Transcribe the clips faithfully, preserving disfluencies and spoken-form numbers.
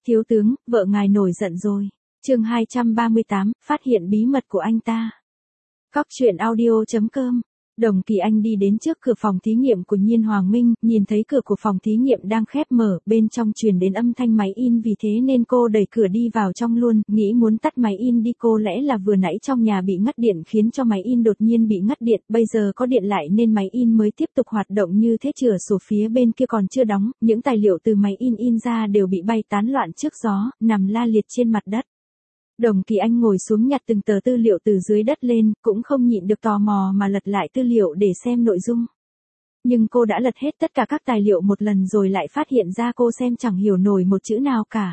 Thiếu tướng, vợ ngài nổi giận rồi. Chương hai trăm ba mươi tám, phát hiện bí mật của anh ta. Cóc truyện audio chấm com. Đồng Kỳ Anh đi đến trước cửa phòng thí nghiệm của Nhiên Hoàng Minh, nhìn thấy cửa của phòng thí nghiệm đang khép mở, bên trong truyền đến âm thanh máy in, vì thế nên cô đẩy cửa đi vào trong luôn, nghĩ muốn tắt máy in đi, cô lẽ là vừa nãy trong nhà bị ngắt điện khiến cho máy in đột nhiên bị ngắt điện, bây giờ có điện lại nên máy in mới tiếp tục hoạt động như thế. Chửa sổ phía bên kia còn chưa đóng, những tài liệu từ máy in in ra đều bị bay tán loạn trước gió, nằm la liệt trên mặt đất. Đồng Kỳ Anh ngồi xuống nhặt từng tờ tư liệu từ dưới đất lên, cũng không nhịn được tò mò mà lật lại tư liệu để xem nội dung. Nhưng cô đã lật hết tất cả các tài liệu một lần rồi lại phát hiện ra cô xem chẳng hiểu nổi một chữ nào cả.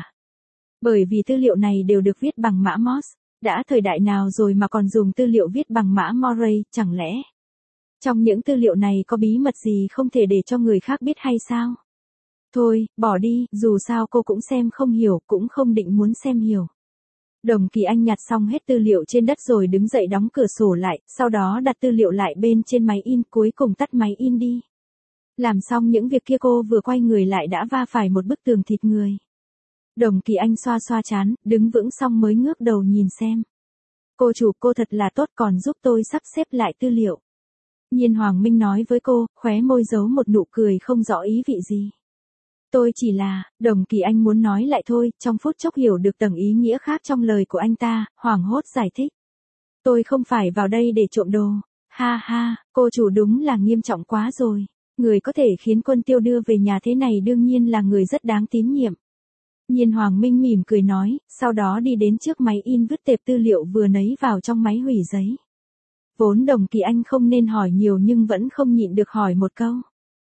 Bởi vì tư liệu này đều được viết bằng mã Morse, đã thời đại nào rồi mà còn dùng tư liệu viết bằng mã Morse, chẳng lẽ trong những tư liệu này có bí mật gì không thể để cho người khác biết hay sao? Thôi, bỏ đi, dù sao cô cũng xem không hiểu, cũng không định muốn xem hiểu. Đồng Kỳ Anh nhặt xong hết tư liệu trên đất rồi đứng dậy đóng cửa sổ lại, sau đó đặt tư liệu lại bên trên máy in, cuối cùng tắt máy in đi. Làm xong những việc kia cô vừa quay người lại đã va phải một bức tường thịt người. Đồng Kỳ Anh xoa xoa trán, đứng vững xong mới ngước đầu nhìn xem. Cô chủ, cô thật là tốt, còn giúp tôi sắp xếp lại tư liệu. Nhiên Hoàng Minh nói với cô, khóe môi giấu một nụ cười không rõ ý vị gì. Tôi chỉ là, Đồng Kỳ Anh muốn nói lại thôi, trong phút chốc hiểu được tầng ý nghĩa khác trong lời của anh ta, hoảng hốt giải thích. Tôi không phải vào đây để trộm đồ. Ha ha, cô chủ đúng là nghiêm trọng quá rồi. Người có thể khiến Quân Tiêu đưa về nhà thế này đương nhiên là người rất đáng tín nhiệm. Nhiên Hoàng Minh mỉm cười nói, sau đó đi đến trước máy in vứt tệp tư liệu vừa nấy vào trong máy hủy giấy. Vốn Đồng Kỳ Anh không nên hỏi nhiều nhưng vẫn không nhịn được hỏi một câu.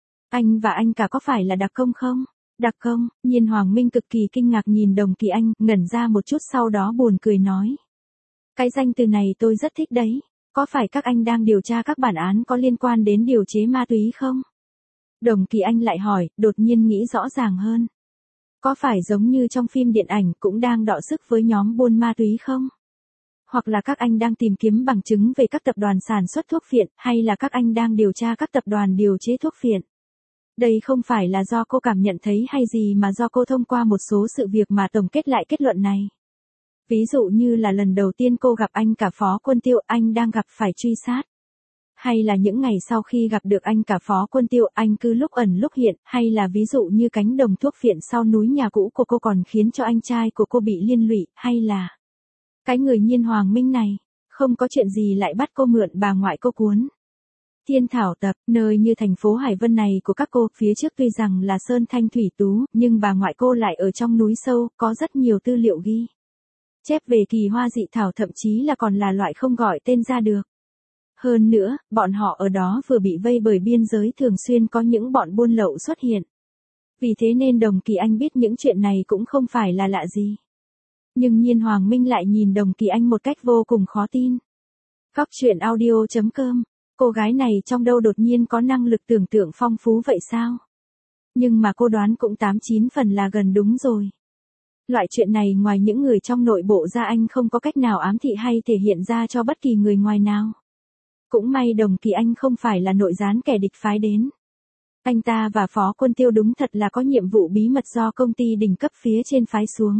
Anh và anh cả có phải là đặc công không? Đặc công? Nhiên Hoàng Minh cực kỳ kinh ngạc nhìn Đồng Kỳ Anh, ngẩn ra một chút sau đó buồn cười nói. Cái danh từ này tôi rất thích đấy. Có phải các anh đang điều tra các bản án có liên quan đến điều chế ma túy không? Đồng Kỳ Anh lại hỏi, đột nhiên nghĩ rõ ràng hơn. Có phải giống như trong phim điện ảnh cũng đang đọ sức với nhóm buôn ma túy không? Hoặc là các anh đang tìm kiếm bằng chứng về các tập đoàn sản xuất thuốc phiện, hay là các anh đang điều tra các tập đoàn điều chế thuốc phiện? Đây không phải là do cô cảm nhận thấy hay gì mà do cô thông qua một số sự việc mà tổng kết lại kết luận này. Ví dụ như là lần đầu tiên cô gặp anh cả Phó Quân Tiêu, anh đang gặp phải truy sát. Hay là những ngày sau khi gặp được anh cả Phó Quân Tiêu, anh cứ lúc ẩn lúc hiện, hay là ví dụ như cánh đồng thuốc phiện sau núi nhà cũ của cô còn khiến cho anh trai của cô bị liên lụy, hay là cái người Nhiên Hoàng Minh này, không có chuyện gì lại bắt cô mượn bà ngoại cô cuốn. Thiên thảo tập, nơi như thành phố Hải Vân này của các cô, phía trước tuy rằng là sơn thanh thủy tú, nhưng bà ngoại cô lại ở trong núi sâu, có rất nhiều tư liệu ghi chép về kỳ hoa dị thảo, thậm chí là còn là loại không gọi tên ra được. Hơn nữa, bọn họ ở đó vừa bị vây bởi biên giới, thường xuyên có những bọn buôn lậu xuất hiện. Vì thế nên Đồng Kỳ Anh biết những chuyện này cũng không phải là lạ gì. Nhưng Nhiên Hoàng Minh lại nhìn Đồng Kỳ Anh một cách vô cùng khó tin. Cóc truyện audio chấm com. Cô gái này trong đâu đột nhiên có năng lực tưởng tượng phong phú vậy sao? Nhưng mà cô đoán cũng tám chín phần là gần đúng rồi. Loại chuyện này ngoài những người trong nội bộ ra anh không có cách nào ám thị hay thể hiện ra cho bất kỳ người ngoài nào. Cũng may Đồng Kỳ Anh không phải là nội gián kẻ địch phái đến. Anh ta và Phó Quân Tiêu đúng thật là có nhiệm vụ bí mật do công ty đỉnh cấp phía trên phái xuống.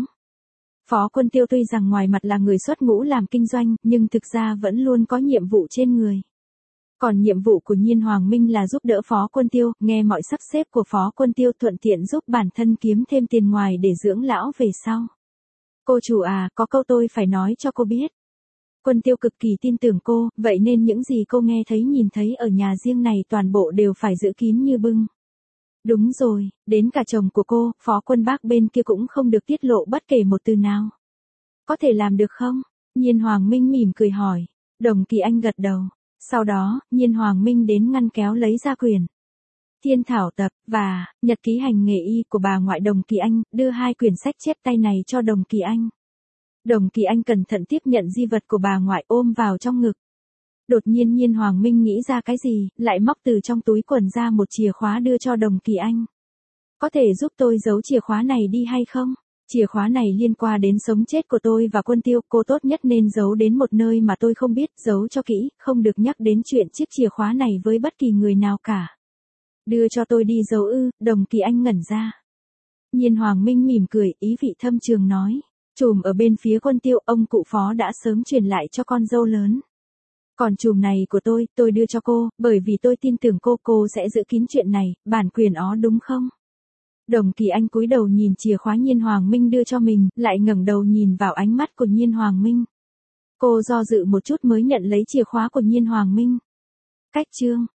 Phó Quân Tiêu tuy rằng ngoài mặt là người xuất ngũ làm kinh doanh, nhưng thực ra vẫn luôn có nhiệm vụ trên người. Còn nhiệm vụ của Nhiên Hoàng Minh là giúp đỡ Phó Quân Tiêu, nghe mọi sắp xếp của Phó Quân Tiêu, thuận tiện giúp bản thân kiếm thêm tiền ngoài để dưỡng lão về sau. Cô chủ à, có câu tôi phải nói cho cô biết. Quân Tiêu cực kỳ tin tưởng cô, vậy nên những gì cô nghe thấy nhìn thấy ở nhà riêng này toàn bộ đều phải giữ kín như bưng. Đúng rồi, đến cả chồng của cô, Phó Quân Bác bên kia cũng không được tiết lộ bất kể một từ nào. Có thể làm được không? Nhiên Hoàng Minh mỉm cười hỏi. Đồng Kỳ Anh gật đầu. Sau đó, Nhiên Hoàng Minh đến ngăn kéo lấy ra quyển Thiên thảo tập và nhật ký hành nghề y của bà ngoại Đồng Kỳ Anh, đưa hai quyển sách chép tay này cho Đồng Kỳ Anh. Đồng Kỳ Anh cẩn thận tiếp nhận di vật của bà ngoại, ôm vào trong ngực. Đột nhiên Nhiên Hoàng Minh nghĩ ra cái gì, lại móc từ trong túi quần ra một chìa khóa đưa cho Đồng Kỳ Anh. Có thể giúp tôi giấu chìa khóa này đi hay không? Chìa khóa này liên quan đến sống chết của tôi và Quân Tiêu, cô tốt nhất nên giấu đến một nơi mà tôi không biết, giấu cho kỹ, không được nhắc đến chuyện chiếc chìa khóa này với bất kỳ người nào cả. Đưa cho tôi đi giấu ư? Đồng Kỳ Anh ngẩn ra. Nhiên Hoàng Minh mỉm cười, ý vị thâm trường nói. Chùm ở bên phía Quân Tiêu, ông cụ phó đã sớm truyền lại cho con dâu lớn. Còn chùm này của tôi, tôi đưa cho cô, bởi vì tôi tin tưởng cô, cô sẽ giữ kín chuyện này, bản quyền ó đúng không? Đồng Kỳ Anh cúi đầu nhìn chìa khóa Nhiên Hoàng Minh đưa cho mình, lại ngẩng đầu nhìn vào ánh mắt của Nhiên Hoàng Minh. Cô do dự một chút mới nhận lấy chìa khóa của Nhiên Hoàng Minh. Cách chương